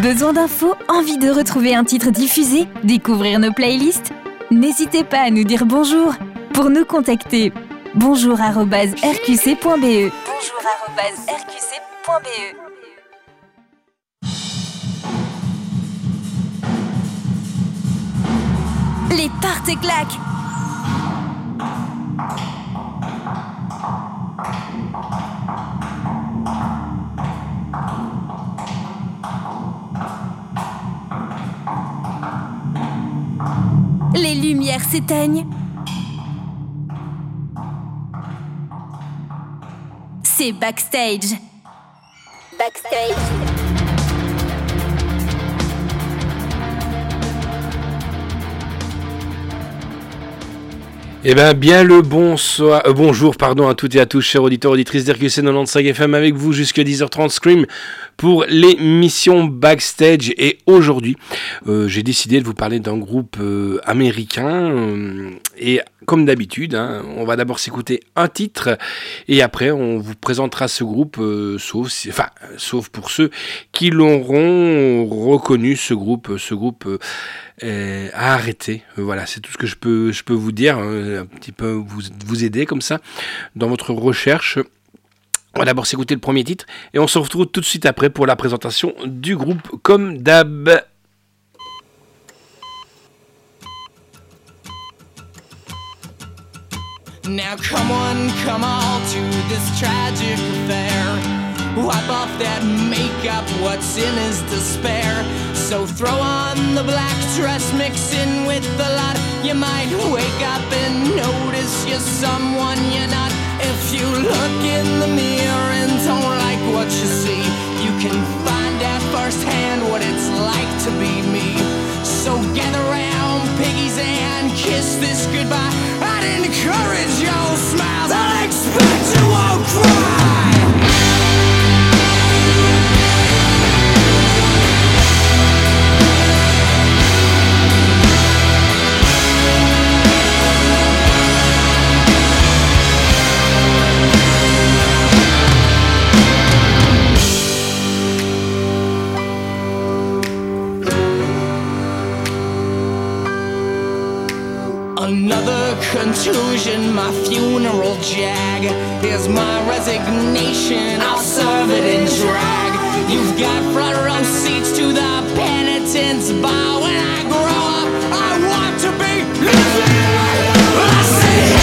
Besoin d'infos? Envie de retrouver un titre diffusé? Découvrir nos playlists? N'hésitez pas à nous dire bonjour. Pour nous contacter, bonjour@rqc.be. bonjour@rqc.be. Les Party Claques. Les lumières s'éteignent. C'est backstage. Backstage. Eh bien le bonjour à toutes et à tous, chers auditeurs, auditrices d'RQC 95 FM, avec vous jusqu'à 10h30 Scream pour l'émission Backstage. Et aujourd'hui, j'ai décidé de vous parler d'un groupe américain. Et comme d'habitude, on va d'abord s'écouter un titre et après on vous présentera ce groupe, sauf pour ceux qui l'auront reconnu, ce groupe a arrêté. Voilà, c'est tout ce que je peux vous dire, un petit peu vous aider comme ça dans votre recherche. On va d'abord s'écouter le premier titre et on se retrouve tout de suite après pour la présentation du groupe comme d'hab. Now come on, come all to this tragic affair. Wipe off that makeup, what's in is despair. So throw on the black dress, mix in with the lot. You might wake up and notice you're someone you're not. If you look in the mirror and don't like what you see, you can find out firsthand what it's like to be me. So gather round, piggies, and kiss this goodbye. I'd encourage your smiles, I'll expect you won't cry. Another contusion, my funeral jag. Here's my resignation, I'll serve it in drag. You've got front row seats to the penitence bar. When I grow up, I want to be living. I say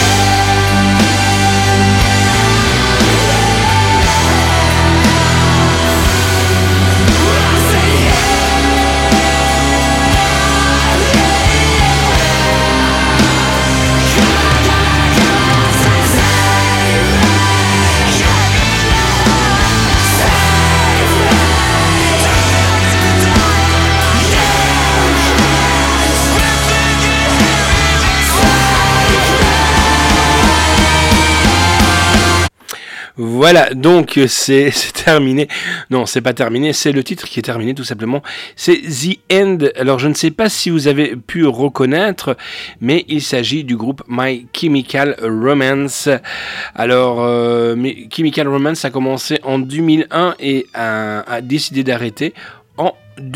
Voilà, donc c'est terminé. Non, c'est pas terminé, c'est le titre qui est terminé tout simplement. C'est The End. Alors je ne sais pas si vous avez pu reconnaître, mais il s'agit du groupe My Chemical Romance. Alors, My Chemical Romance a commencé en 2001 et a décidé d'arrêter en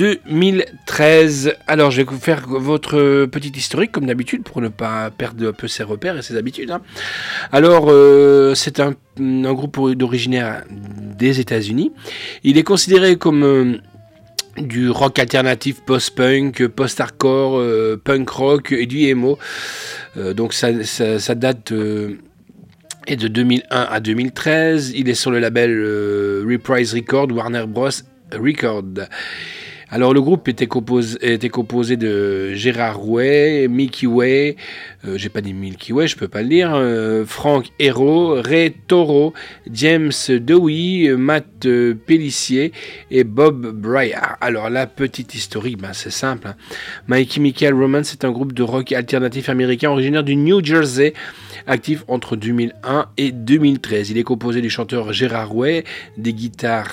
2013. Alors je vais vous faire votre petit historique comme d'habitude pour ne pas perdre un peu ses repères et ses habitudes. Alors c'est un groupe d'originaire des États-Unis. Il est considéré comme du rock alternatif, post-punk, post-hardcore, punk rock et du emo. Donc ça date est de 2001 à 2013. Il est sur le label Reprise Records, Warner Bros. Record. Alors le groupe était composé de Gérard Way, Mickey Way, j'ai pas dit Milky Way, je peux pas le dire, Frank Hero, Ray Toro, James Dewey, Matt Pellissier et Bob Briar. Alors la petite historique, c'est simple. My Chemical Romance est un groupe de rock alternatif américain originaire du New Jersey, actif entre 2001 et 2013. Il est composé du chanteur Gérard Way, des guitares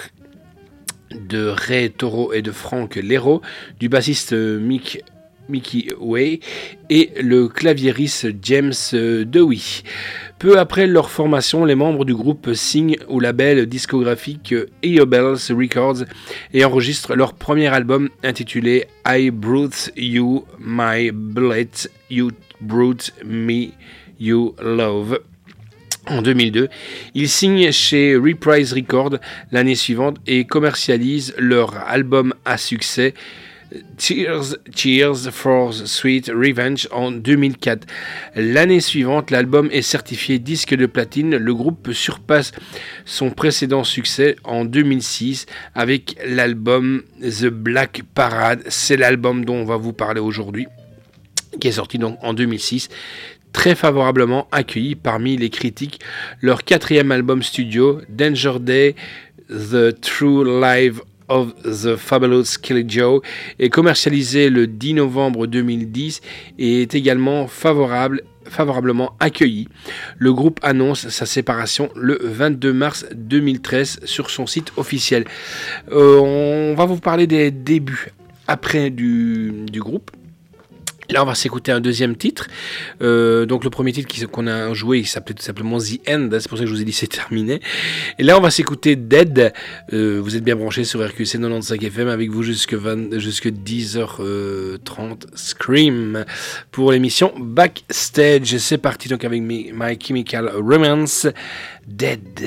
de Ray Toro et de Frank Hero, du bassiste Mickey Way et le claviériste James Dewey. Peu après leur formation, les membres du groupe signent au label discographique Eobells Records et enregistrent leur premier album intitulé I Brought You My Bullet, You Brought Me You Love. En 2002, ils signent chez Reprise Records l'année suivante et commercialisent leur album à succès Cheers for Sweet Revenge en 2004. L'année suivante, l'album est certifié disque de platine. Le groupe surpasse son précédent succès en 2006 avec l'album The Black Parade. C'est l'album dont on va vous parler aujourd'hui, qui est sorti donc en 2006. Très favorablement accueilli parmi les critiques. Leur 4e album studio, Danger Day, The True Life of the Fabulous Killy Joe, est commercialisé le 10 novembre 2010 et est également favorablement accueilli. Le groupe annonce sa séparation le 22 mars 2013 sur son site officiel. On va vous parler des débuts après du groupe. Là, on va s'écouter un deuxième titre. Donc, le premier titre qu'on a joué, il s'appelait tout simplement The End. C'est pour ça que je vous ai dit c'est terminé. Et là, on va s'écouter Dead. Vous êtes bien branchés sur RQC 95 FM avec vous jusque 10h30. Scream pour l'émission Backstage. C'est parti donc avec My Chemical Romance. Dead.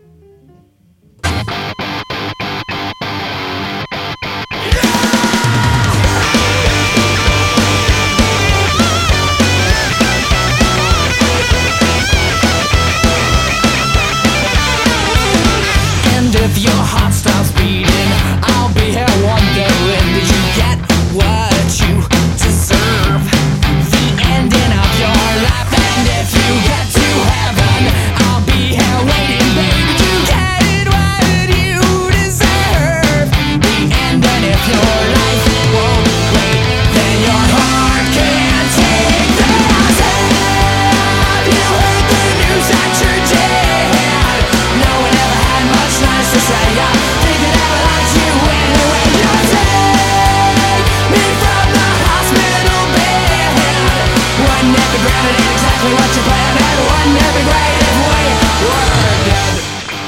If your heart stops beating, I'll be here wondering, did you get what you deserve? The ending of your life, and if you get to heaven, I'll be here waiting, baby, did you get what you deserve? The ending of your life won't wait, then your heart can't take the loss. Have you heard the news that you're dead? No one ever had much nice to say. I think that I like you anyway. You take me from the hospital bed. Wouldn't it be great? It ain't exactly what you planned. And wouldn't it be great if we were dead?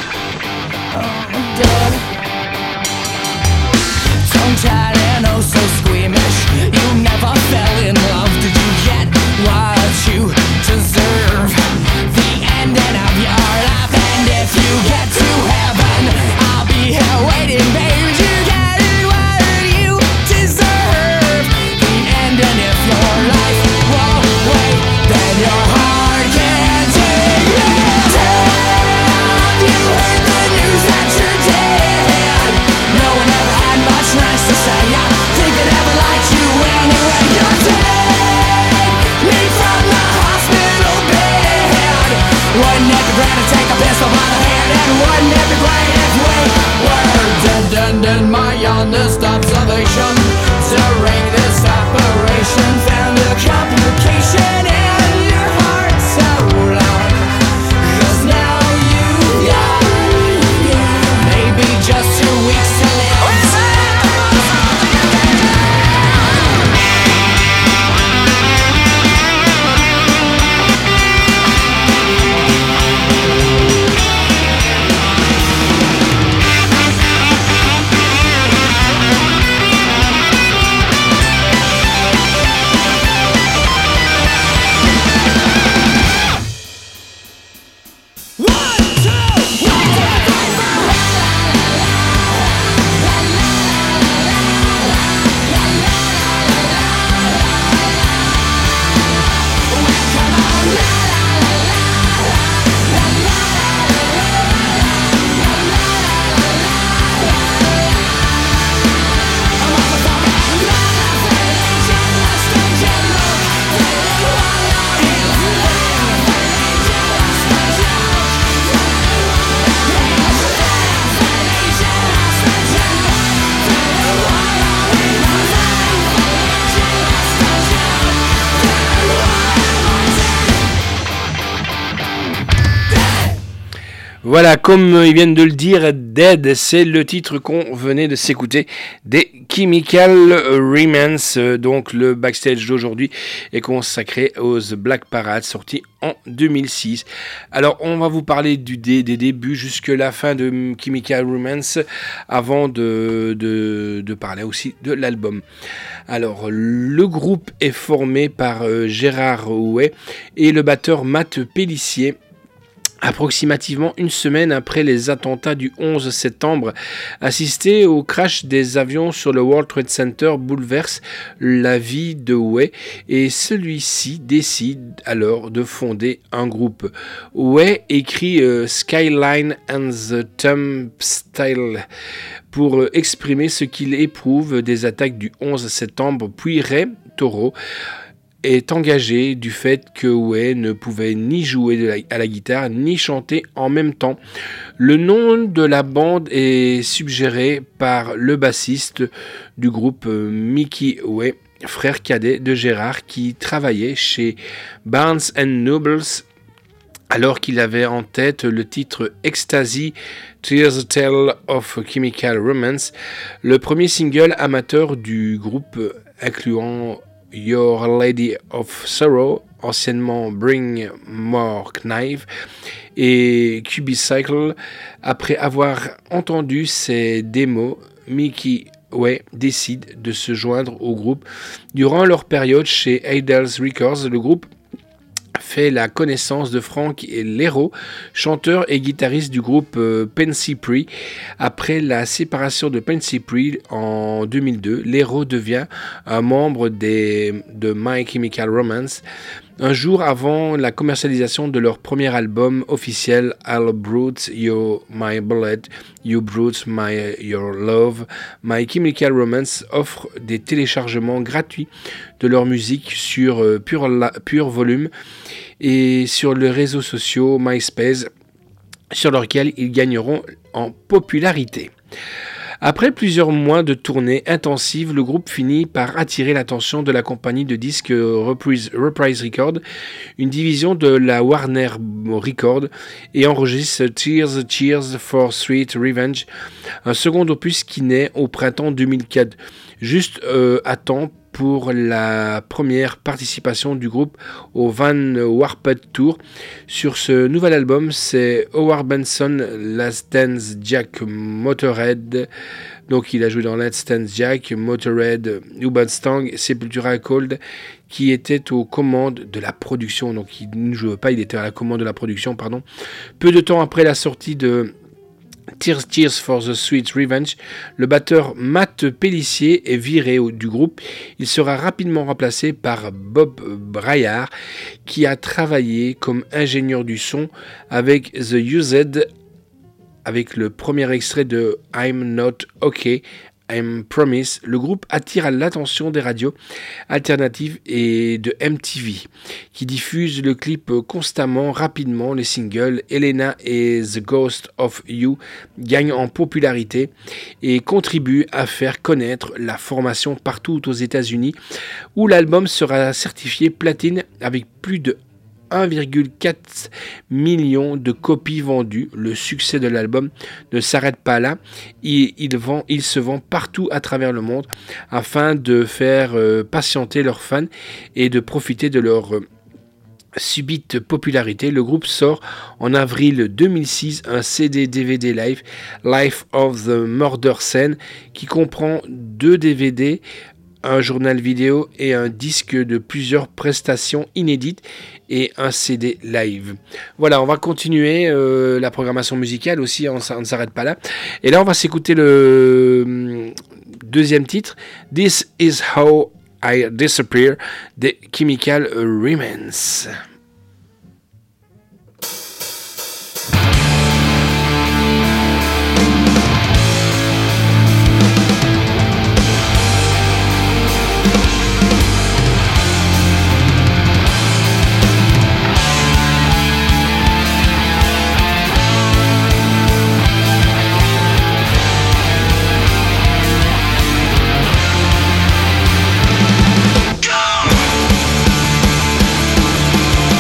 Dead. Tongue-tied and oh so squeamish. You never fell in love. Did you get what you deserve? The ending of your life. And if you get to heaven, I'll be here waiting, baby, you get what you deserve. The ending of your life won't wait, then your heart can't take it. Have you heard the news that you're dead? No one ever had much nice to say. I think that ever liked you anyway. You take me from the hospital bed. Wouldn't it be great to take a pistol by the hand? And wouldn't it be great if we were dead? And my honest observation during this operation found a complication in your heart so loud. 'Cause now you've got maybe just 2 weeks to live. Voilà, comme ils viennent de le dire, Dead, c'est le titre qu'on venait de s'écouter des Chemical Romance. Donc le backstage d'aujourd'hui est consacré aux The Black Parade, sorti en 2006. Alors on va vous parler des débuts jusqu'à la fin de Chemical Romance avant de parler aussi de l'album. Alors le groupe est formé par Gérard Houet et le batteur Matt Pellissier. Approximativement une semaine après les attentats du 11 septembre, assister au crash des avions sur le World Trade Center bouleverse la vie de Houet et celui-ci décide alors de fonder un groupe. Houet écrit Skyline and the Turnstile pour exprimer ce qu'il éprouve des attaques du 11 septembre, puis Ray Toro est engagé du fait que Houet ne pouvait ni jouer à la guitare ni chanter en même temps. Le nom de la bande est suggéré par le bassiste du groupe Mickey Houet, frère cadet de Gérard, qui travaillait chez Barnes & Noble alors qu'il avait en tête le titre Ecstasy, Tears a Tale of Chemical Romance, le premier single amateur du groupe incluant Your Lady of Sorrow, anciennement Bring More Knife, et Cubicycle. Après avoir entendu ces démos, Mickey Houet décide de se joindre au groupe. Durant leur période chez Idles Records, le groupe fait la connaissance de Frank Lero, chanteur et guitariste du groupe Pensy-Pree. Après la séparation de Pensy-Pree en 2002, Lero devient un membre de My Chemical Romance. Un jour avant la commercialisation de leur premier album officiel, I'll Brute You My Bullet, You Brute Your Love, My Chemical Romance offre des téléchargements gratuits de leur musique sur Pure Volume et sur les réseaux sociaux MySpace, sur lesquels ils gagneront en popularité. Après plusieurs mois de tournée intensive, le groupe finit par attirer l'attention de la compagnie de disques Reprise Records, une division de la Warner Records, et enregistre Cheers for Sweet Revenge, un second opus qui naît au printemps 2004, juste à temps pour la première participation du groupe au Van Warped Tour. Sur ce nouvel album, c'est Howard Benson, Last Dance Jack, Motorhead, donc il a joué dans Let's Dance Jack, Motorhead, U-Bad Stang, Sepultura Cold, qui était aux commandes de la production, donc il ne jouait pas, il était à la commande de la production, pardon. Peu de temps après la sortie de Tears for the Sweet Revenge, le batteur Matt Pellissier est viré du groupe. Il sera rapidement remplacé par Bob Braillard, qui a travaillé comme ingénieur du son avec The Used, avec le premier extrait de I'm Not Okay, I'm Promise. Le groupe attire l'attention des radios alternatives et de MTV, qui diffusent le clip constamment. Rapidement, les singles Elena et The Ghost of You gagnent en popularité et contribuent à faire connaître la formation partout aux États-Unis, où l'album sera certifié platine avec plus de 1,4 million de copies vendues. Le succès de l'album ne s'arrête pas là. Il se vend partout à travers le monde afin de faire patienter leurs fans et de profiter de leur subite popularité. Le groupe sort en avril 2006 un CD-DVD live, Life of the Murder Scene, qui comprend 2 DVD, un journal vidéo et un disque de plusieurs prestations inédites et un CD live. Voilà, on va continuer la programmation musicale aussi, on ne s'arrête pas là. Et là, on va s'écouter le deuxième titre, This Is How I Disappear, des Chemical Romance. Go!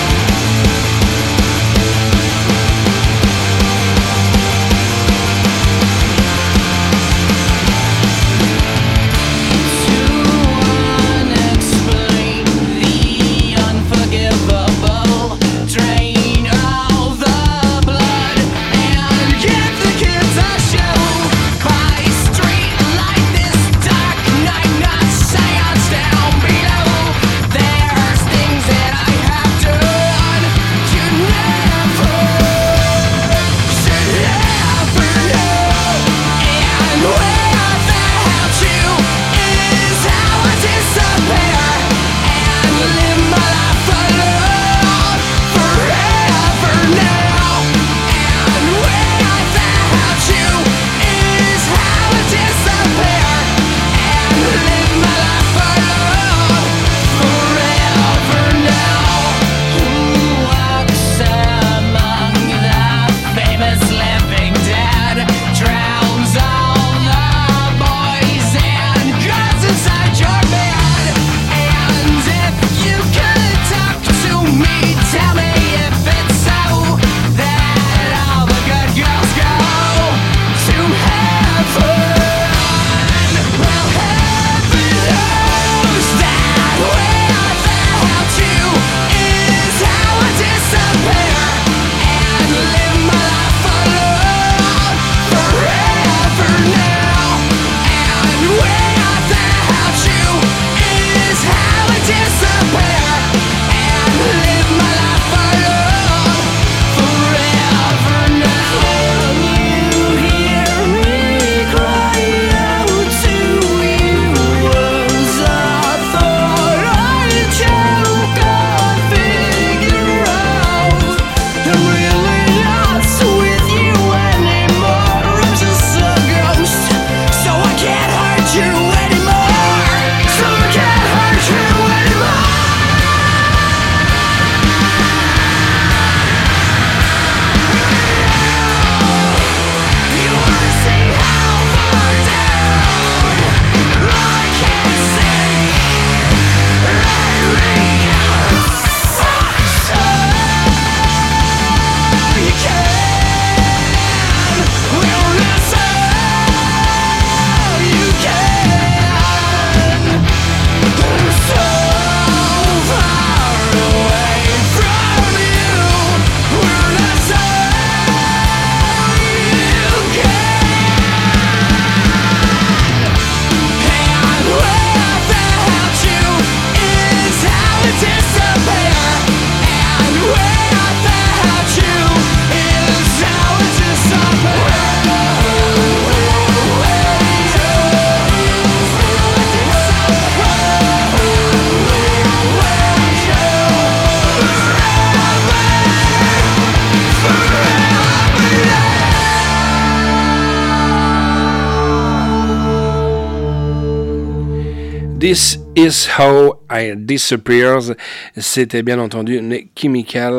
This is how I disappears. C'était bien entendu Chemical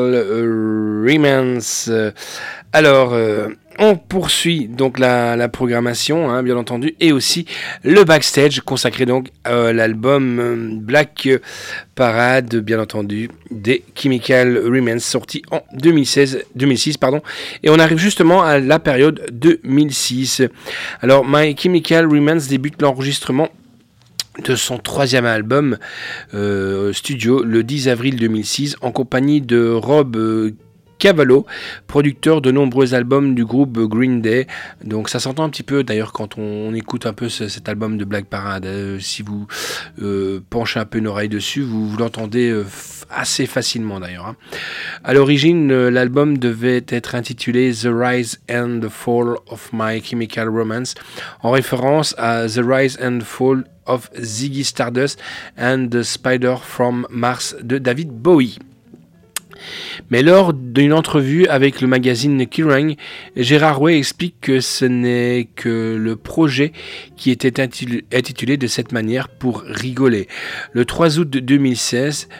Romance. Alors, on poursuit donc la programmation, hein, bien entendu, et aussi le backstage consacré donc à l'album Black Parade, bien entendu, des Chemical Romance, sorti en 2006, et on arrive justement à la période 2006. Alors, My Chemical Romance débute l'enregistrement de son 3e album studio le 10 avril 2006 en compagnie de Rob Cavallo, producteur de nombreux albums du groupe Green Day. Donc ça s'entend un petit peu d'ailleurs quand on écoute un peu cet album de Black Parade. Si vous penchez un peu une oreille dessus, vous l'entendez assez facilement d'ailleurs. Hein. À l'origine, l'album devait être intitulé The Rise and the Fall of My Chemical Romance, en référence à The Rise and Fall of Ziggy Stardust and the Spider from Mars de David Bowie. Mais lors d'une entrevue avec le magazine Kerrang, Gérard Way explique que ce n'est que le projet qui était intitulé de cette manière pour rigoler. Le 3 août 2006,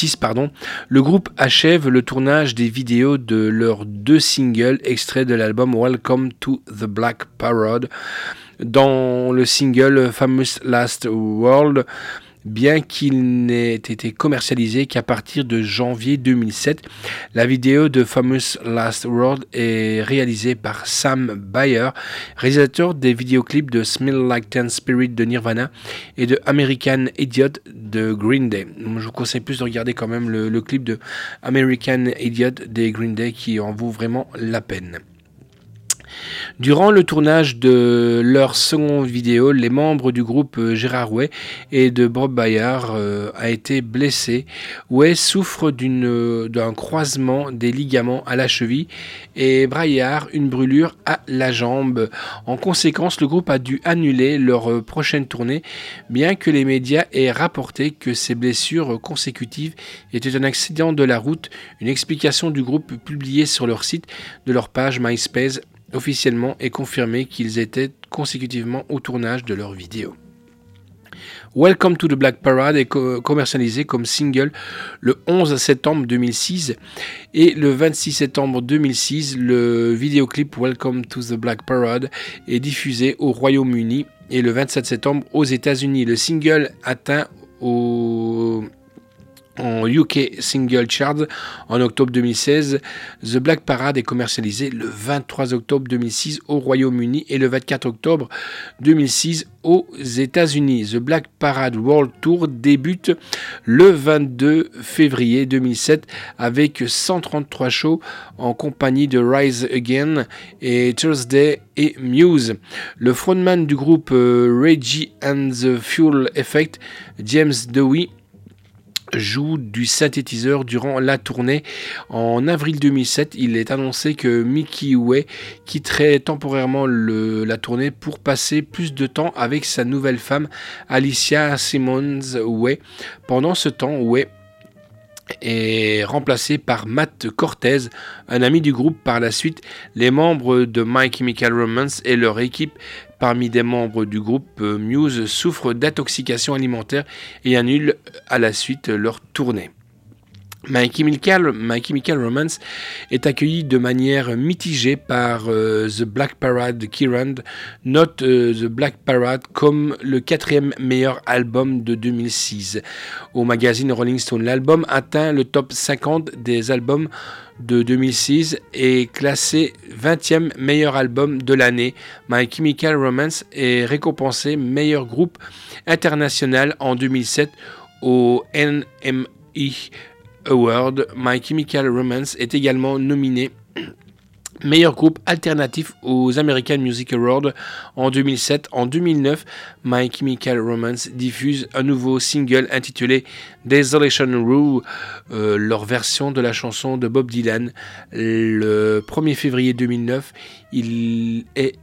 le groupe achève le tournage des vidéos de leurs 2 singles extraits de l'album Welcome to the Black Parade. Dans le single Famous Last World, bien qu'il n'ait été commercialisé qu'à partir de janvier 2007, la vidéo de Famous Last World est réalisée par Sam Bayer, réalisateur des vidéoclips de Smell Like Teen Spirit de Nirvana et de American Idiot de Green Day. Je vous conseille plus de regarder quand même le clip de American Idiot des Green Day qui en vaut vraiment la peine. Durant le tournage de leur seconde vidéo, les membres du groupe Gérard Way et de Bob Bayer a été blessés. Way souffre d'un croisement des ligaments à la cheville et Braillard une brûlure à la jambe. En conséquence, le groupe a dû annuler leur prochaine tournée, bien que les médias aient rapporté que ces blessures consécutives étaient un accident de la route. Une explication du groupe publiée sur leur site de leur page MySpace officiellement est confirmé qu'ils étaient consécutivement au tournage de leur vidéo. Welcome to the Black Parade est commercialisé comme single le 11 septembre 2006 et le 26 septembre 2006, le vidéoclip Welcome to the Black Parade est diffusé au Royaume-Uni et le 27 septembre aux États-Unis. Le single atteint en UK Single Charts en octobre 2016. The Black Parade est commercialisé le 23 octobre 2006 au Royaume-Uni et le 24 octobre 2006 aux États-Unis. The Black Parade World Tour débute le 22 février 2007 avec 133 shows en compagnie de Rise Again et Thursday et Muse. Le frontman du groupe Reggie and the Fuel Effect, James Dewey, joue du synthétiseur durant la tournée. En avril 2007, il est annoncé que Mickey Way quitterait temporairement la tournée pour passer plus de temps avec sa nouvelle femme Alicia Simmons Way. Pendant ce temps, Way est remplacé par Matt Cortez, un ami du groupe. Par la suite, les membres de My Chemical Romance et leur équipe parmi des membres du groupe Muse souffrent d'intoxication alimentaire et annulent à la suite leur tournée. My Chemical Romance est accueilli de manière mitigée par The Black Parade. Kerrang note The Black Parade comme le 4e meilleur album de 2006. Au magazine Rolling Stone, l'album atteint le top 50 des albums de 2006 et classé 20e meilleur album de l'année. My Chemical Romance est récompensé meilleur groupe international en 2007 au NME Award. My Chemical Romance est également nominé meilleur groupe alternatif aux American Music Awards en 2007. En 2009, My Chemical Romance diffuse un nouveau single intitulé Desolation Row, leur version de la chanson de Bob Dylan. Le 1er février 2009, il est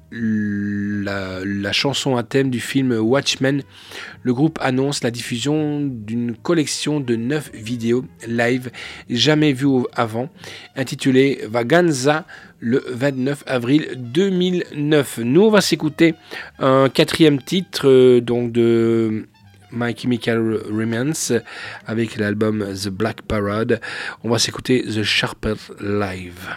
la chanson à thème du film Watchmen. Le groupe annonce la diffusion d'une collection de 9 vidéos live jamais vues avant, intitulée Vaganza, le 29 avril 2009. Nous, on va s'écouter un 4e titre donc de My Chemical Romance avec l'album The Black Parade. On va s'écouter The Sharpeth Live.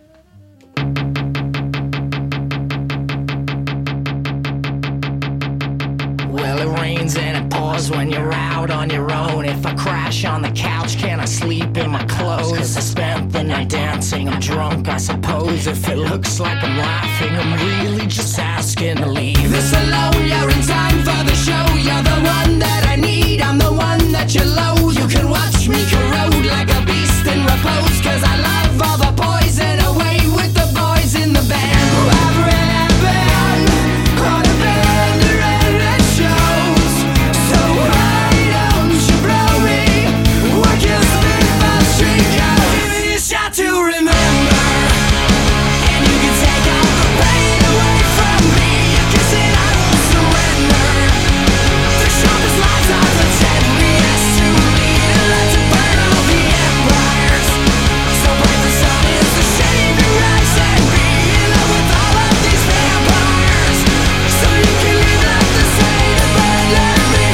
Well, it rains and it pours when you're out on your own. If I crash on the couch, can I sleep in my clothes? 'Cause I spent the night dancing, I'm drunk, I suppose. If it looks like I'm laughing, I'm really just asking to leave. This alone, you're in time for the show. You're the one that I need, I'm the one that you loathe. You can watch me corrode like a beast in repose. 'Cause I love all the poison away with the boys in the band. I've really been on a band that shows. So why don't you blow me? What gives me my streak? Give me a shot to remember. And you can take all the pain away from me. You can say I won't surrender. The sharpest lights are the deadliest to lead. And let it burn all the empires. So bright the sun is the shame to rise and be in love with all of these vampires. So you can live like the same abandon me.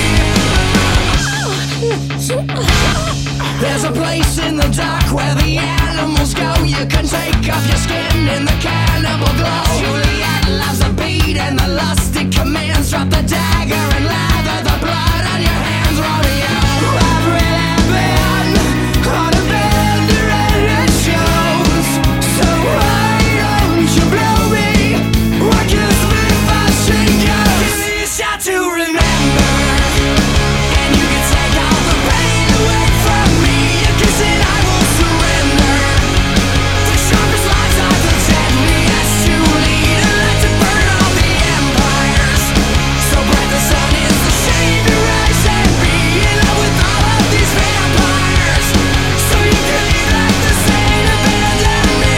There's a place in the dark where the animals go. You can take off your skin in the cannibal glow. Juliet loves a beat and the lusty commands. Drop the dagger and lather the blood on your hands, Romeo. I've really been on a bender and it shows. So why don't you blow me? What gives me my shake? Give me a shot to remember. And you can take all the pain away from me. You can say I won't surrender. The sharpest lights are the deadliest to lead. And let it burn all the empires. So bright the sun is the shame to rise and be in love with all of these vampires. So you can leave like the same abandon me.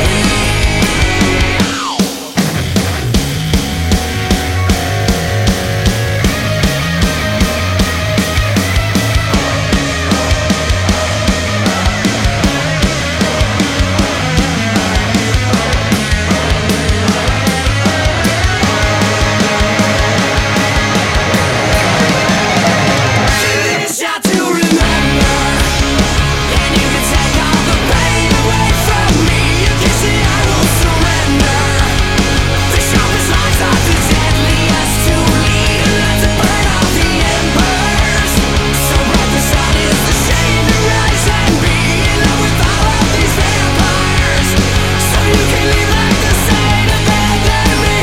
Give me a shot to remember. And you can take all the pain away from me. You can say I won't surrender. The sharpest lights are the deadliest to lead. And let it burn all the embers. So bright the sun is the shame to rise and be in love with all of these vampires. So you can leave like the same abandon me.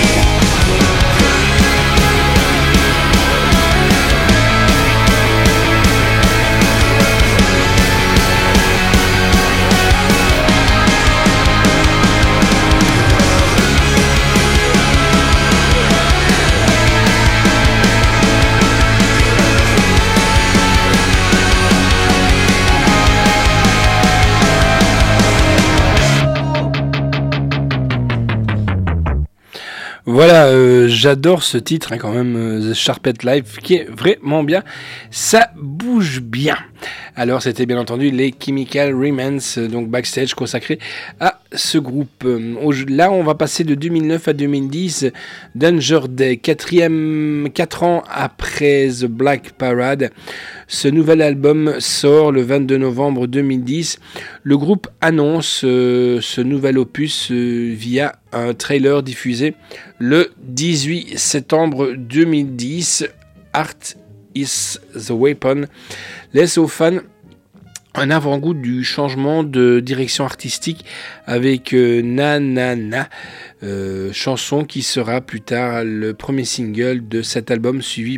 Voilà, j'adore ce titre quand même, The Sharpeth Live, qui est vraiment bien, ça bouge bien. Alors c'était bien entendu les Chemical Romance, donc backstage consacré à ce groupe. Là on va passer de 2009 à 2010, Danger Day, 4 ans après The Black Parade. Ce nouvel album sort le 22 novembre 2010. Le groupe annonce ce nouvel opus via un trailer diffusé le 18 septembre 2010. Art is the Weapon laisse aux fans un avant-goût du changement de direction artistique avec Na Na Na, chanson qui sera plus tard le premier single de cet album suivi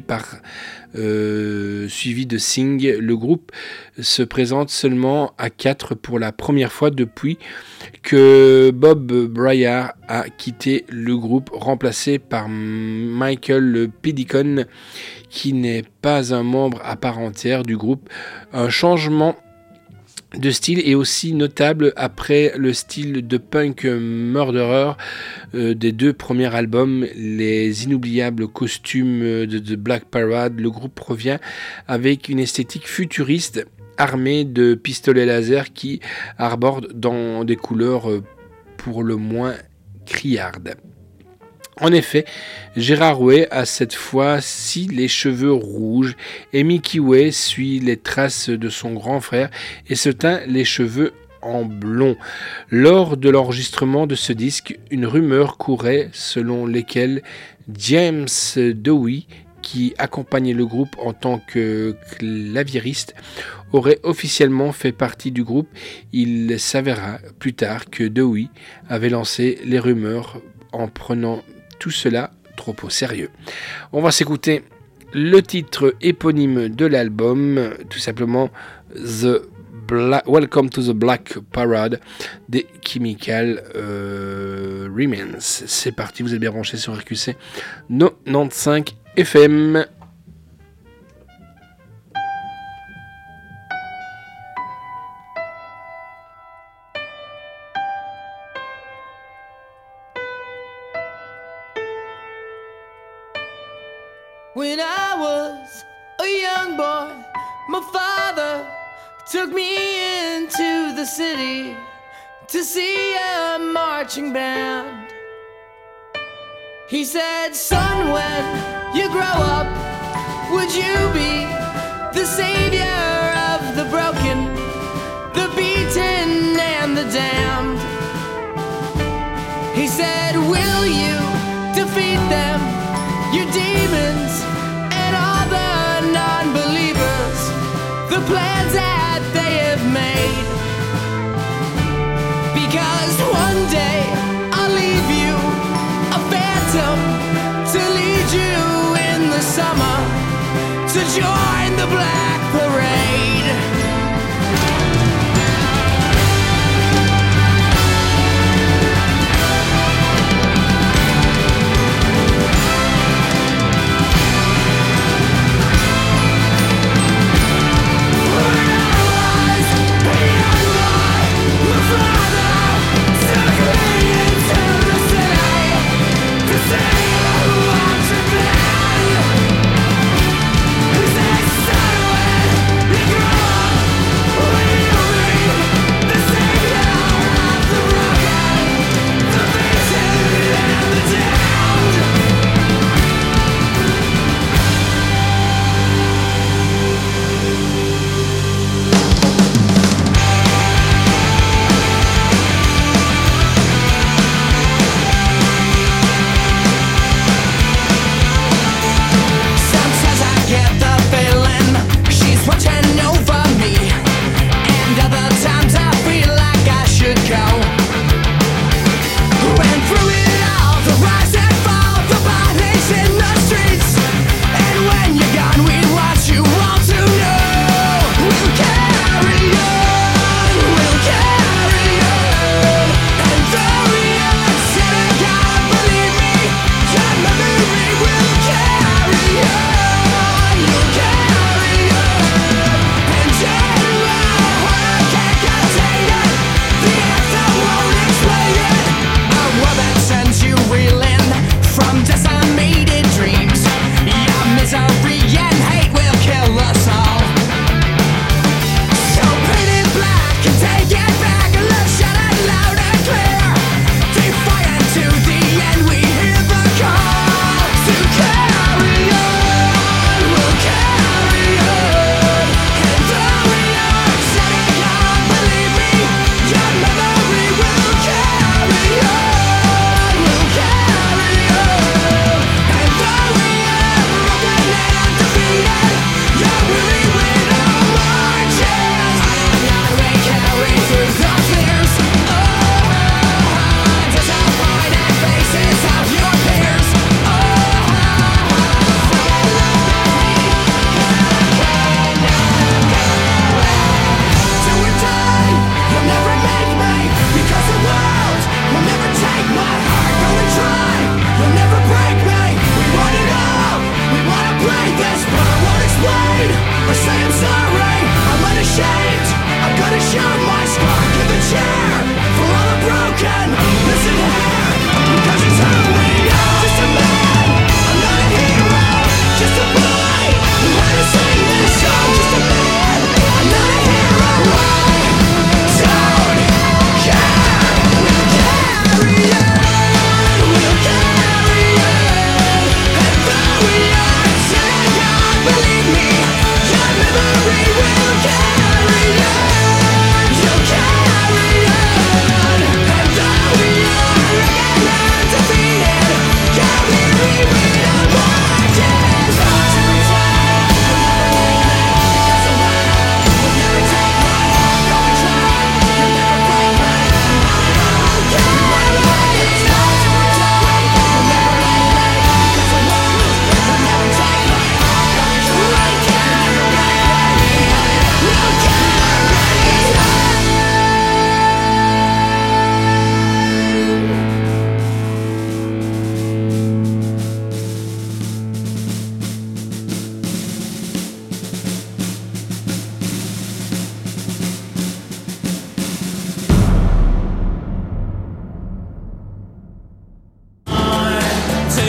de Sing. Le groupe se présente seulement à 4 pour la première fois depuis que Bob Briar a quitté le groupe, remplacé par Michael Pidicon, qui n'est pas un membre à part entière du groupe. Un changement de style est aussi notable après le style de punk murderer des deux premiers albums, les inoubliables costumes de The Black Parade. Le groupe revient avec une esthétique futuriste armée de pistolets laser qui arbordent dans des couleurs pour le moins criardes. En effet, Gérard Way a cette fois-ci les cheveux rouges et Mickey Way suit les traces de son grand frère et se teint les cheveux en blond. Lors de l'enregistrement de ce disque, une rumeur courait selon laquelle James Dowie, qui accompagnait le groupe en tant que claviériste, aurait officiellement fait partie du groupe. Il s'avéra plus tard que Dowie avait lancé les rumeurs en prenant tout cela trop au sérieux. On va s'écouter le titre éponyme de l'album, tout simplement Welcome to the Black Parade des Chemical Remains. C'est parti, vous êtes bien branchés sur RQC 95 FM. When I was a young boy, my father took me into the city to see a marching band. He said, son, when you grow up, would you be the savior of the broken, the beaten and the damned? He said, will you defeat them, your demons and all the non-believers, the plans that they have made? Because one day I'll leave you a phantom to lead you in the summer to join the Black Parade. When I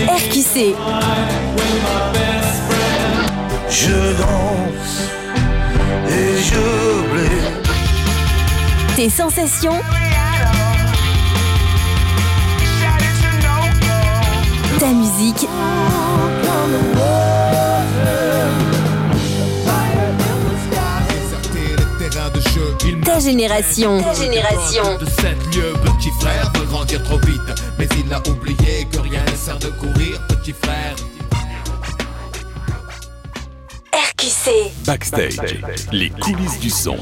RQC. Je danse et je blé. Tes sensations, ta musique, ta génération. De 7 lieux, petit frère veut grandir trop vite, mais il a oublié que rien ne sert de courir, petit frère. RQC. Backstage, les coulisses du son.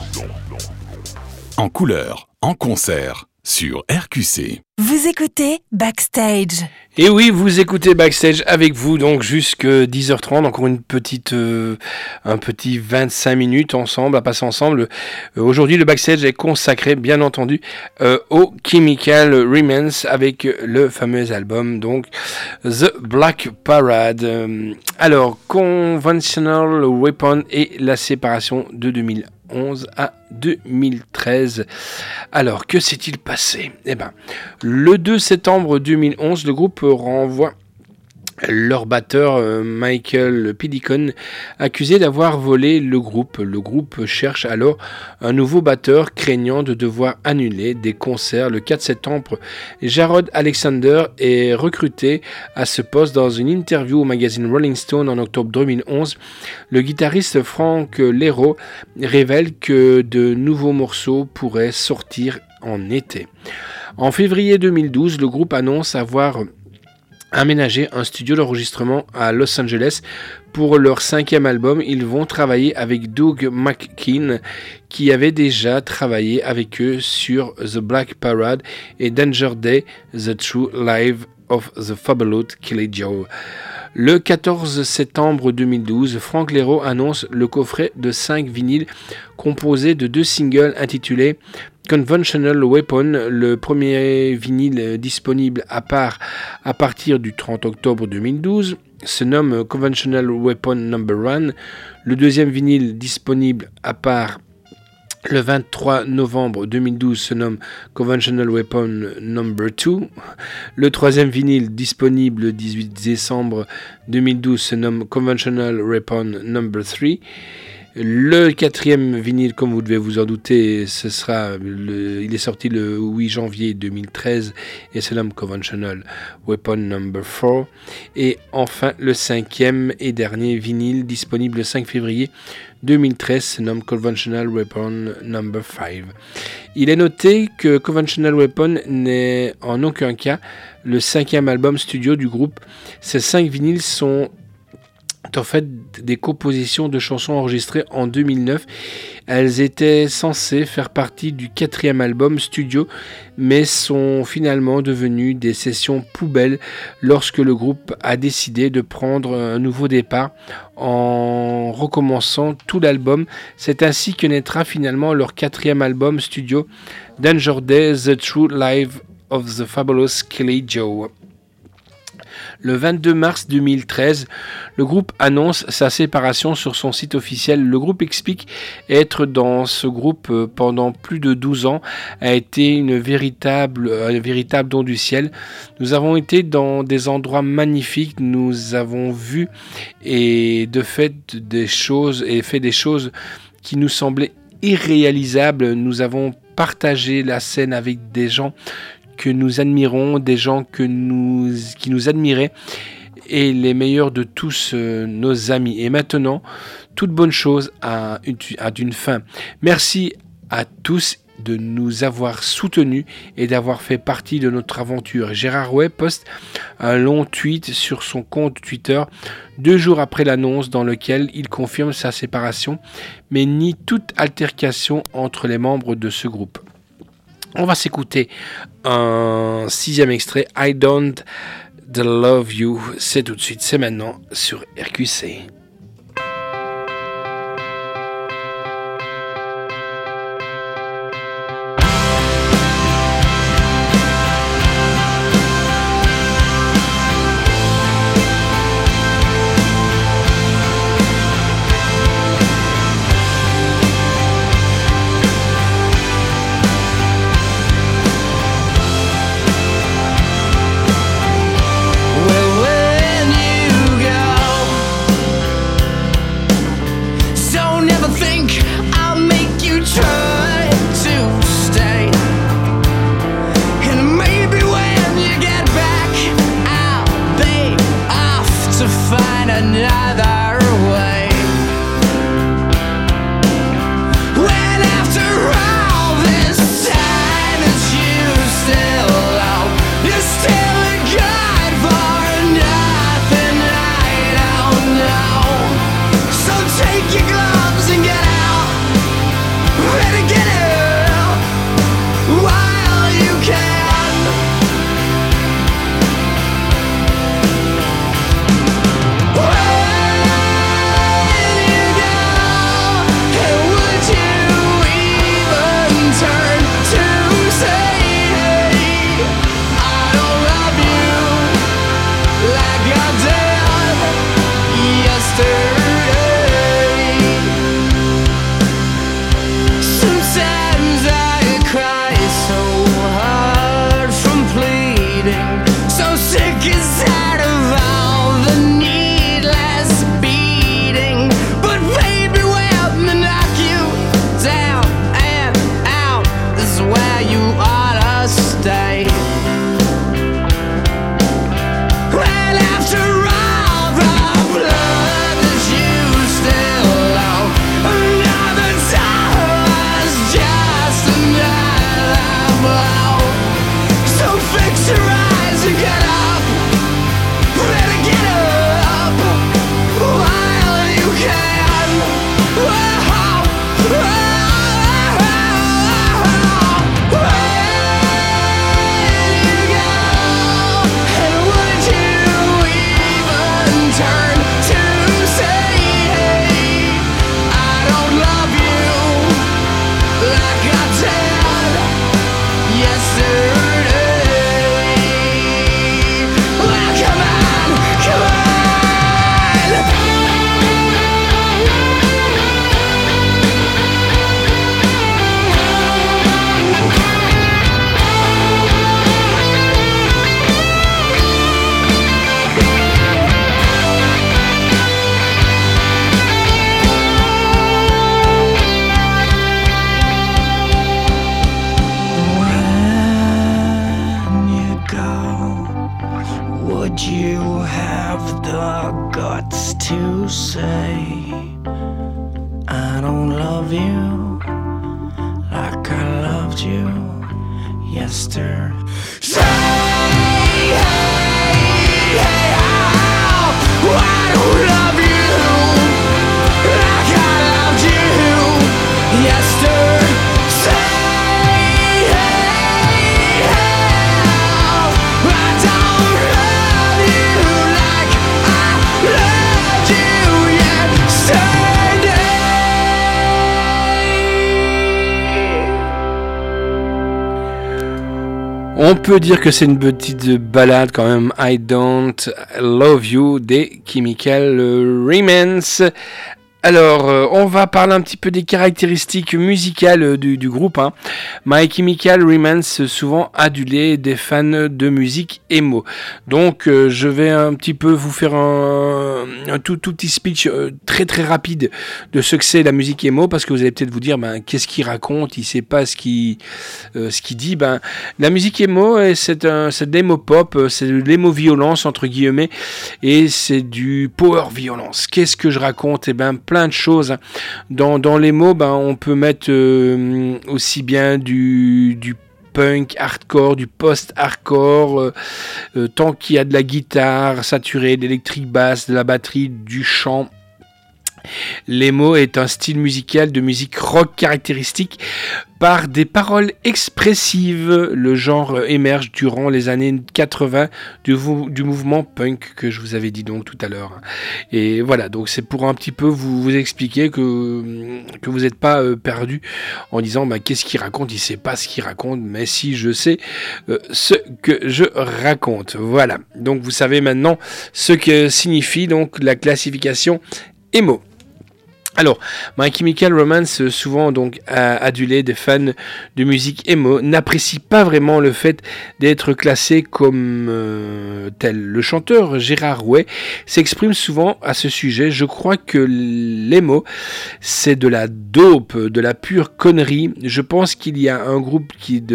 En couleur, en concert, sur RQC. Vous écoutez Backstage. Et oui, vous écoutez Backstage avec vous, donc jusque 10h30, encore un petit 25 minutes ensemble, à passer ensemble. Aujourd'hui, le Backstage est consacré, bien entendu, au Chemical Remix avec le fameux album, donc, The Black Parade. Alors, Conventional Weapon et la séparation de 2011 à 2013. Alors, que s'est-il passé ? Eh ben, le 2 septembre 2011, le groupe renvoie leur batteur Michael Pidicon, accusé d'avoir volé le groupe. Le groupe cherche alors un nouveau batteur, craignant de devoir annuler des concerts. Le 4 septembre, Jarrod Alexander est recruté à ce poste. Dans une interview au magazine Rolling Stone en octobre 2011, le guitariste Frank Lero révèle que de nouveaux morceaux pourraient sortir en été. En février 2012, le groupe annonce avoir aménager un studio d'enregistrement à Los Angeles pour leur 5e album. Ils vont travailler avec Doug McKean, qui avait déjà travaillé avec eux sur The Black Parade et Danger Day, The True Life of the Fabulous Killy Joe. Le 14 septembre 2012, Frank Lero annonce le coffret de 5 vinyles composé de 2 singles intitulés Conventional Weapon, le premier vinyle disponible à partir du 30 octobre 2012 se nomme Conventional Weapon No. 1, le deuxième vinyle disponible à part le 23 novembre 2012 se nomme Conventional Weapon No. 2, le troisième vinyle disponible le 18 décembre 2012 se nomme Conventional Weapon No. 3. Le quatrième vinyle, comme vous devez vous en douter, il est sorti le 8 janvier 2013 et se nomme Conventional Weapon No. 4. Et enfin, le cinquième et dernier vinyle, disponible le 5 février 2013, se nomme Conventional Weapon No. 5. Il est noté que Conventional Weapon n'est en aucun cas le 5e album studio du groupe. Ces 5 vinyles sont en fait des compositions de chansons enregistrées en 2009. Elles étaient censées faire partie du 4e album studio, mais sont finalement devenues des sessions poubelles lorsque le groupe a décidé de prendre un nouveau départ en recommençant tout l'album. C'est ainsi que naîtra finalement leur 4e album studio, Danger Day, The True Life of the Fabulous Killy Joe. Le 22 mars 2013, le groupe annonce sa séparation sur son site officiel. Le groupe explique être dans ce groupe pendant plus de 12 ans, a été un véritable don du ciel. Nous avons été dans des endroits magnifiques, nous avons vu et fait des choses qui nous semblaient irréalisables. Nous avons partagé la scène avec des gens que nous admirons, des gens qui nous admiraient, et les meilleurs de tous nos amis. Et maintenant, toute bonne chose a une fin. Merci à tous de nous avoir soutenus et d'avoir fait partie de notre aventure. Gérard Way poste un long tweet sur son compte Twitter 2 jours après l'annonce, dans lequel il confirme sa séparation, mais nie toute altercation entre les membres de ce groupe. On va s'écouter un 6e extrait, I Don't Love You. C'est tout de suite, c'est maintenant sur RQC. Well, did you have the guts to say I don't love you like I loved you yesterday? Say, hey, hey, how I don't love you like I loved you yesterday. On peut dire que c'est une petite balade quand même, I Don't Love You des Chemical Romance. Alors, on va parler un petit peu des caractéristiques musicales du groupe. My Chemical Romance, souvent adulé des fans de musique emo. Donc, je vais un petit peu vous faire un tout petit speech très très rapide de ce que c'est la musique emo, parce que vous allez peut-être vous dire, qu'est-ce qu'il raconte, il sait pas ce qu'il dit. La musique emo, c'est de l'emo pop, c'est de l'emo violence entre guillemets, et c'est du power violence. Qu'est-ce que je raconte? Plein de choses. Dans les mots, on peut mettre aussi bien du punk hardcore, du post-hardcore, tant qu'il y a de la guitare saturée, de l'électrique basse, de la batterie, du chant. L'emo est un style musical de musique rock caractéristique par des paroles expressives. Le genre émerge durant les années 80 du mouvement punk que je vous avais dit donc tout à l'heure. Et voilà, donc c'est pour un petit peu vous expliquer que vous n'êtes pas perdu en disant qu'est-ce qu'il raconte, il sait pas ce qu'il raconte, mais si je sais ce que je raconte. Voilà, donc vous savez maintenant ce que signifie donc la classification emo. Alors, My Chemical Romance, souvent donc adulé des fans de musique emo, n'apprécie pas vraiment le fait d'être classé comme tel. Le chanteur Gérard Rouet s'exprime souvent à ce sujet. Je crois que l'emo, c'est de la dope, de la pure connerie. Je pense qu'il y a un groupe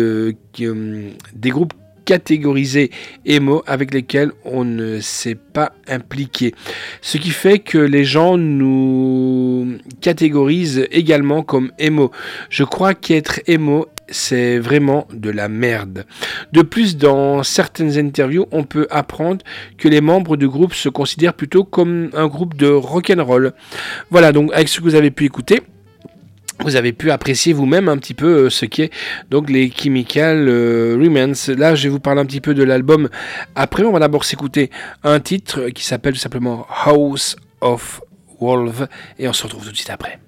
des groupes catégorisés emo avec lesquels on ne s'est pas impliqué. Ce qui fait que les gens nous catégorisent également comme emo. Je crois qu'être emo, c'est vraiment de la merde. De plus, dans certaines interviews, on peut apprendre que les membres du groupe se considèrent plutôt comme un groupe de rock'n'roll. Voilà, donc avec ce que vous avez pu écouter, vous avez pu apprécier vous-même un petit peu ce qu'est donc les Chemical Romance. Là, je vais vous parler un petit peu de l'album. Après, on va d'abord s'écouter un titre qui s'appelle tout simplement House of Wolves et on se retrouve tout de suite après.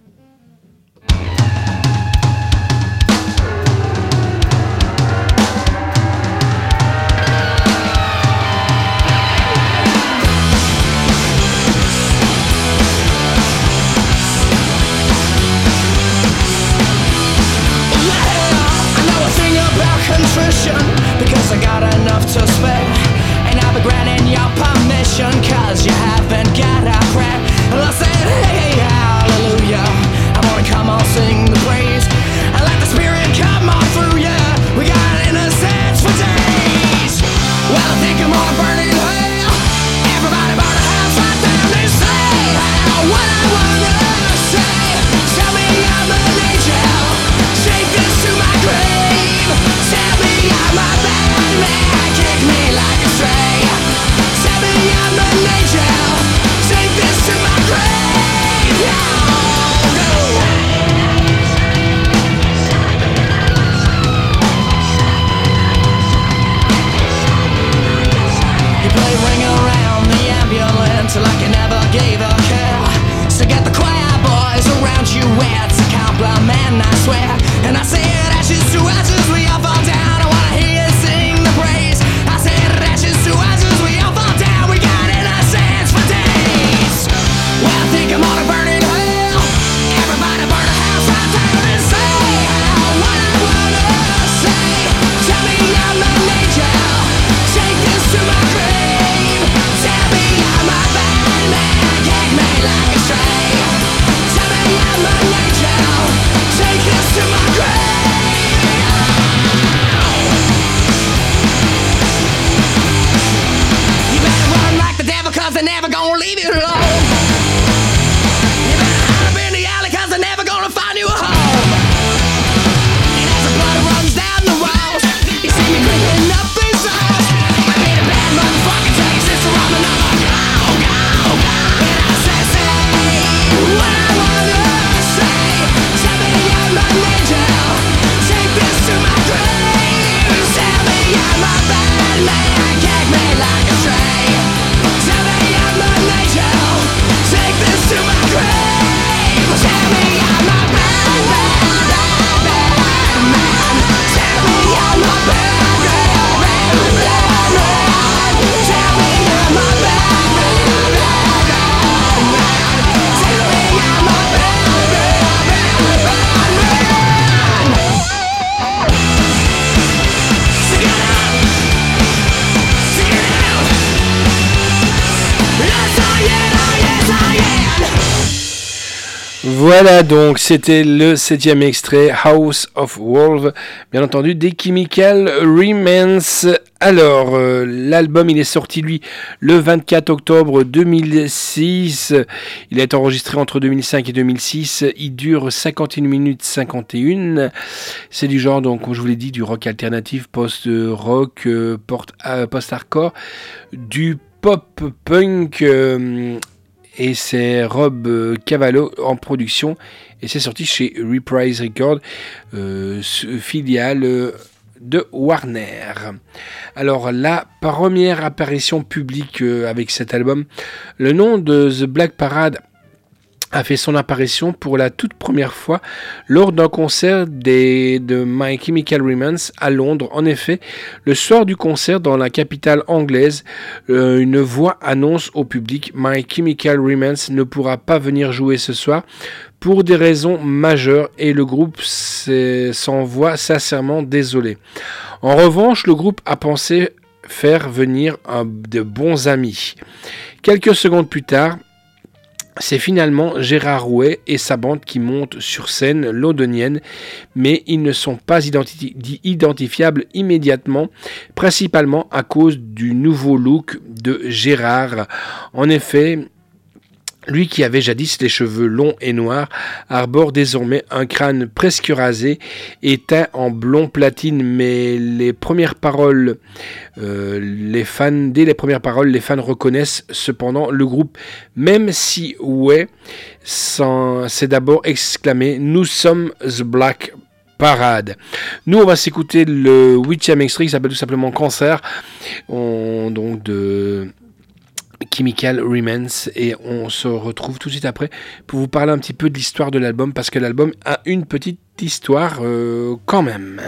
Because I got enough to spare, and I'll be granting your permission, cause you haven't got a prayer. Well, I said, hey, hallelujah, I wanna come on, sing the praise, and let the spirit come on through ya. We got innocence for days. Well, I think I'm gonna burn in hell. Everybody burn a house right down and say what I wanna say. Tell me I'm an angel, take this to my grave. Tell me I'm a bad man, kick me like a stray. Tell me I'm an angel, take this to my grave. Oh, no. You play ring around the ambulance like you never gave a care. So get the choir boys around you, it's a compliment, I swear. And I said ashes to ashes, we all fall down. I wanna hear you sing the praise. I said ashes to ashes, we all fall down. We got innocence for days. Well, I think I'm gonna burn in hell. Everybody burn a house right down and say what I wanna say. Tell me I'm an angel, take this to my grave. Tell me I'm a bad man, kick me like a stray. Tell me I'm an angel, take this to my cause they're never gonna leave you alone. You better hide up in the alley cause they're never gonna find you a home. And as the blood runs down the walls, you see me creeping up these halls. I made a bad motherfucker tell your sister I'm another. And I say what I wanna say. Tell me I'm an angel, take this to my grave. Tell me I'm a bad man, gag me like a tray. Tell me I'm an angel, take this to my grave. Tell me I'm a bad man, bad man. Tell me I'm a bad man, bad man. Tell me I'm a bad man, bad man. Tell me I'm a bad man, bad man. Sing it out, sing it out. Yes I am, yes I am. Voilà donc, c'était le 7e extrait House of Wolves, bien entendu des Chemical Remnants. Alors, l'album il est sorti lui le 24 octobre 2006, il a été enregistré entre 2005 et 2006, il dure 51 minutes 51, c'est du genre, donc comme je vous l'ai dit, du rock alternatif, post-rock, post-hardcore, du pop-punk, et c'est Rob Cavallo en production et c'est sorti chez Reprise Records, filiale de Warner. Alors la première apparition publique avec cet album, le nom de The Black Parade a fait son apparition pour la toute première fois lors d'un concert de My Chemical Remnants à Londres. En effet, le soir du concert dans la capitale anglaise, une voix annonce au public « My Chemical Remnants ne pourra pas venir jouer ce soir pour des raisons majeures » et le groupe s'envoie sincèrement désolé. En revanche, le groupe a pensé faire venir de bons amis. Quelques secondes plus tard, c'est finalement Gérard Rouet et sa bande qui montent sur scène londonienne, mais ils ne sont pas identifiables immédiatement, principalement à cause du nouveau look de Gérard. En effet, lui qui avait jadis les cheveux longs et noirs, arbore désormais un crâne presque rasé et teint en blond platine, mais dès les premières paroles, les fans reconnaissent cependant le groupe, même si ouais, c'est d'abord exclamé « Nous sommes The Black Parade ». Nous, on va s'écouter le 8e extrait qui s'appelle tout simplement Cancer, donc de Chemical Remnants, et on se retrouve tout de suite après pour vous parler un petit peu de l'histoire de l'album, parce que l'album a une petite histoire quand même.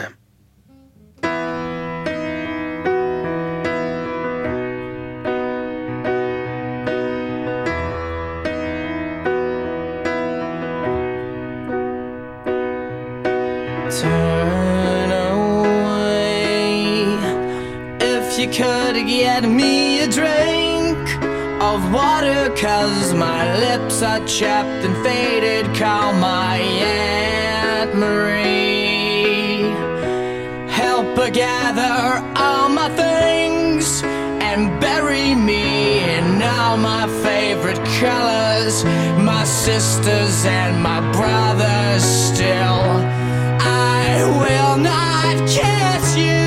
Turn away if you could get me a drink of water, 'cause my lips are chapped and faded. Call my Aunt Marie. Help her gather all my things and bury me in all my favorite colors, my sisters and my brothers still. I will not kiss you,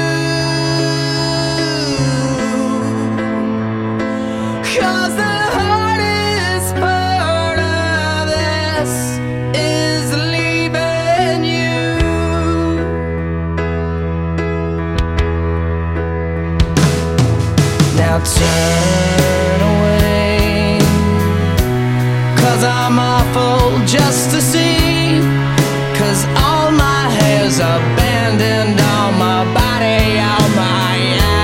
'cause the hardest part of this is leaving you. Now turn away, 'cause I'm awful just to see, 'cause all my hair's abandoned on my body, all my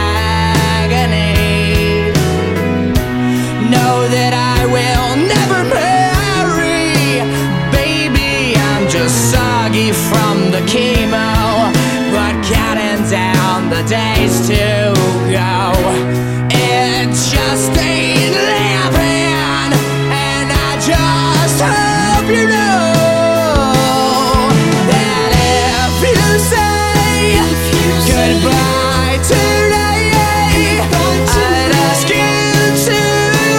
agony. Know that I will never marry, baby, I'm just soggy from the chemo, but counting down the days to go. It just ain't living, and I just hope you know goodbye today, I'd ask you to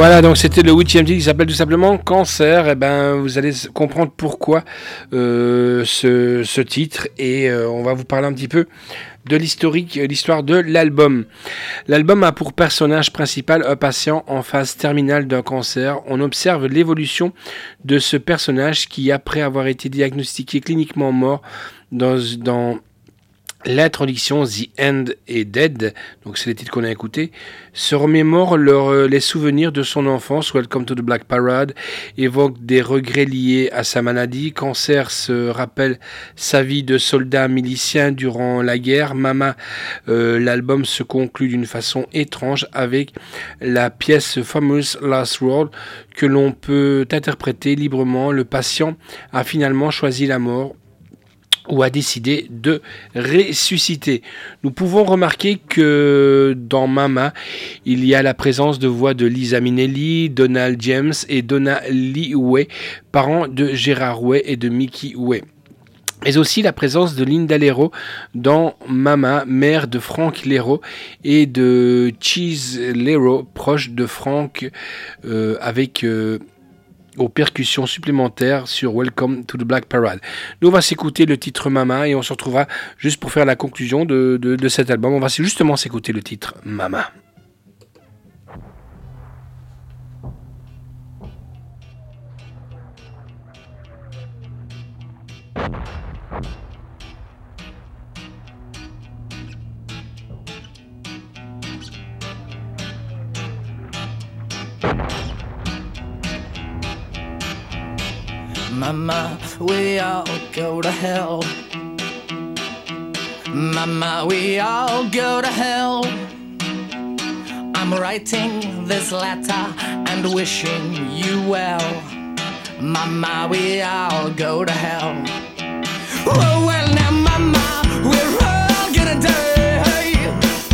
Voilà, donc c'était le 8e titre qui s'appelle tout simplement Cancer. Et ben, vous allez comprendre pourquoi ce titre, et on va vous parler un petit peu de l'histoire de l'album. L'album a pour personnage principal un patient en phase terminale d'un cancer. On observe l'évolution de ce personnage qui, après avoir été diagnostiqué cliniquement mort dans l'introduction The End est Dead, donc c'est les titres qu'on a écoutés, se remémore les souvenirs de son enfance. Welcome to the Black Parade évoque des regrets liés à sa maladie. Cancer se rappelle sa vie de soldat milicien durant la guerre. Mama, l'album se conclut d'une façon étrange avec la pièce Famous Last Word que l'on peut interpréter librement. Le patient a finalement choisi la mort ou a décidé de ressusciter. Nous pouvons remarquer que dans Mama, il y a la présence de voix de Liza Minnelli, Donald James et Donna Lee Way, parents de Gérard Way et de Mickey Way. Mais aussi la présence de Linda Lero dans Mama, mère de Frank Lero, et de Cheese Lero, proche de Frank, avec aux percussions supplémentaires sur Welcome to the Black Parade. Nous, on va s'écouter le titre Mama et on se retrouvera juste pour faire la conclusion de cet album. On va justement s'écouter le titre Mama. Mama, we all go to hell. Mama, we all go to hell. I'm writing this letter and wishing you well. Mama, we all go to hell. Oh, well, now, Mama, we're all gonna die.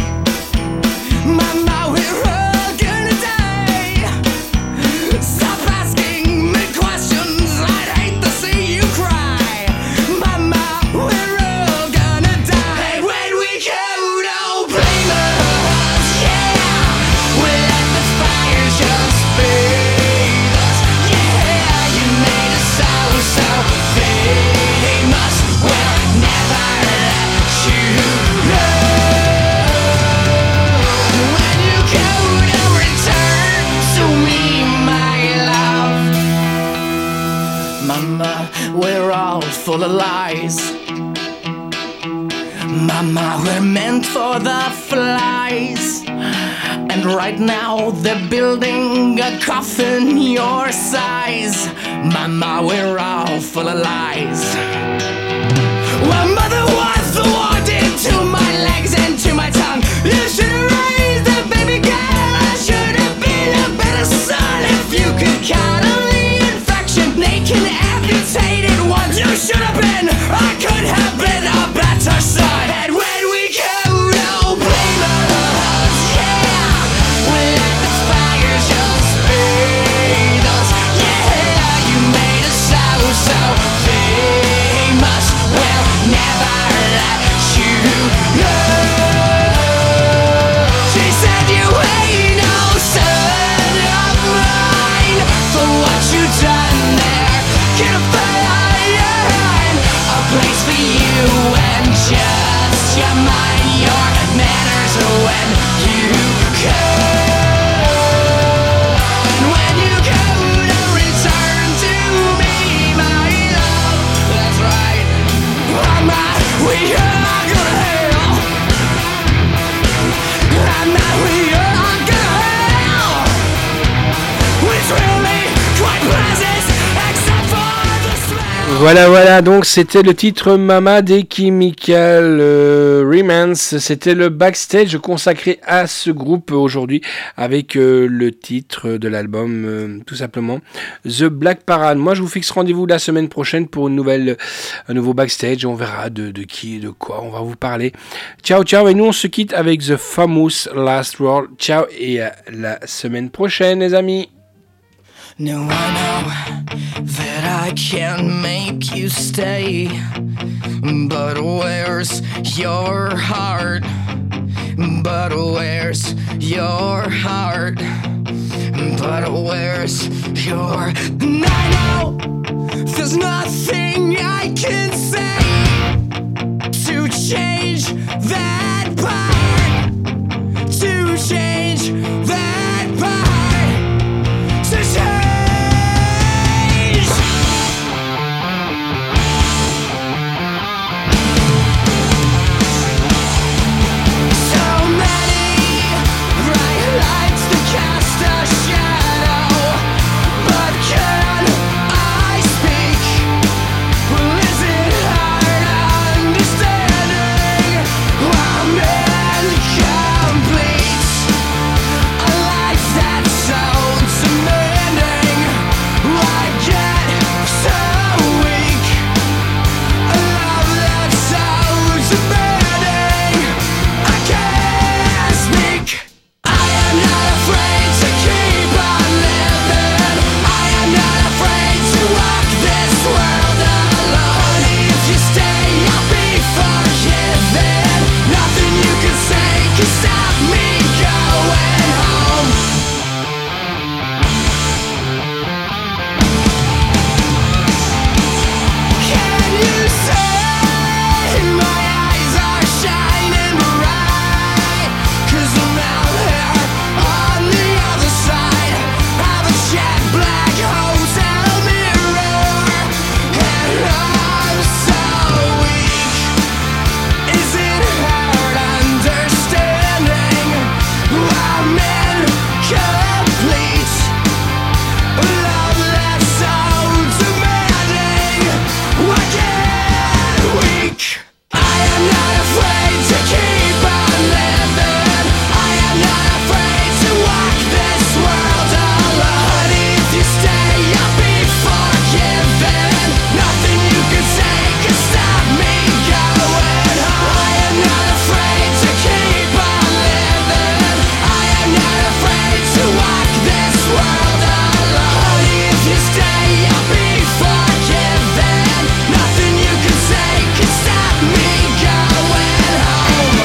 Mama, we're all gonna die. Stop asking me questions. I'd hate to see you cry. Mama, we're all gonna die. And when we go, don't blame us. Yeah, we let the fire just fade us. Yeah, you made us so famous. We'll never let you know. When you go to return to me, my love. Mama, we're all full of lies. Mama, we're meant for the flies. And right now they're building a coffin your size. Mama, we're all full of lies. Well, mother was the one to my legs and to my tongue. You should have raised the baby girl. I should have been a better son. If you could count on the infection, naked, amputated ones, you should have been. I could have been a better son. And when we go, don't blame us. Yeah, we let the fire just fade us. Yeah, you made us so famous. We'll never let you know. She said you ain't no son of mine. For what you done there, can't find a place for you and just your mind, your manners when you go. When you go to return to me, my love. That's right. Mama, we are gonna hell. Mama, we are gonna hell. It's really quite pleasant, except for the smell. Voilà, donc c'était le titre Mama des Chemical Romance. C'était le backstage consacré à ce groupe aujourd'hui avec le titre de l'album, tout simplement The Black Parade. Moi, je vous fixe rendez-vous la semaine prochaine pour un nouveau backstage. On verra de qui et de quoi on va vous parler. Ciao, et nous on se quitte avec The Famous Last Word. Ciao et à la semaine prochaine, les amis. Now I know that I can make you stay, but where's your heart? But where's your heart? but where's your... And I know there's nothing I can say to change that part, to change that part, to change. So many bright lights to cast a shadow, but can I speak? Well, is it hard understanding I'm incomplete? A life that sounds demanding, I get so weak. A love that sounds demanding, I can't speak. I am not afraid to keep on living. I am not afraid to walk this world alone. If you stay, I'll be forgiven. Nothing you can say can stop me going home. Can you say my eyes are shining bright? 'Cause I'm out here on the other side of a jet black hotel mirror, and I'm so weak. Is it hard understanding I'm incomplete? Love that sounds demanding, I get weak. I am not afraid to keep on living. I am not afraid to walk this world alone. If you stay, I'll be forgiven. Nothing you can say can stop me going home. I am not afraid to keep on living. I am not afraid to walk this world alone. If you stay, I'll be forgiven. Nothing you can say can stop me going home.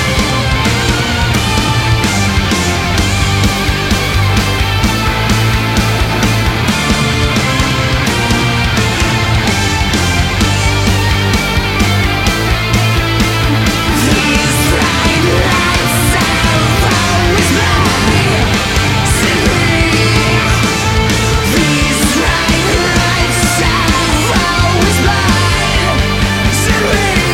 These bright lights have always blinded me. These bright lights have always blinded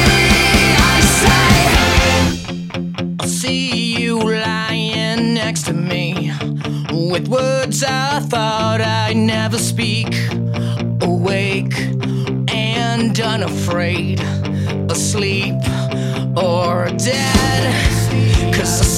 me. I say, I'll see you lying next to me with words I thought I'd never speak. Awake and unafraid, asleep or dead. 'Cause I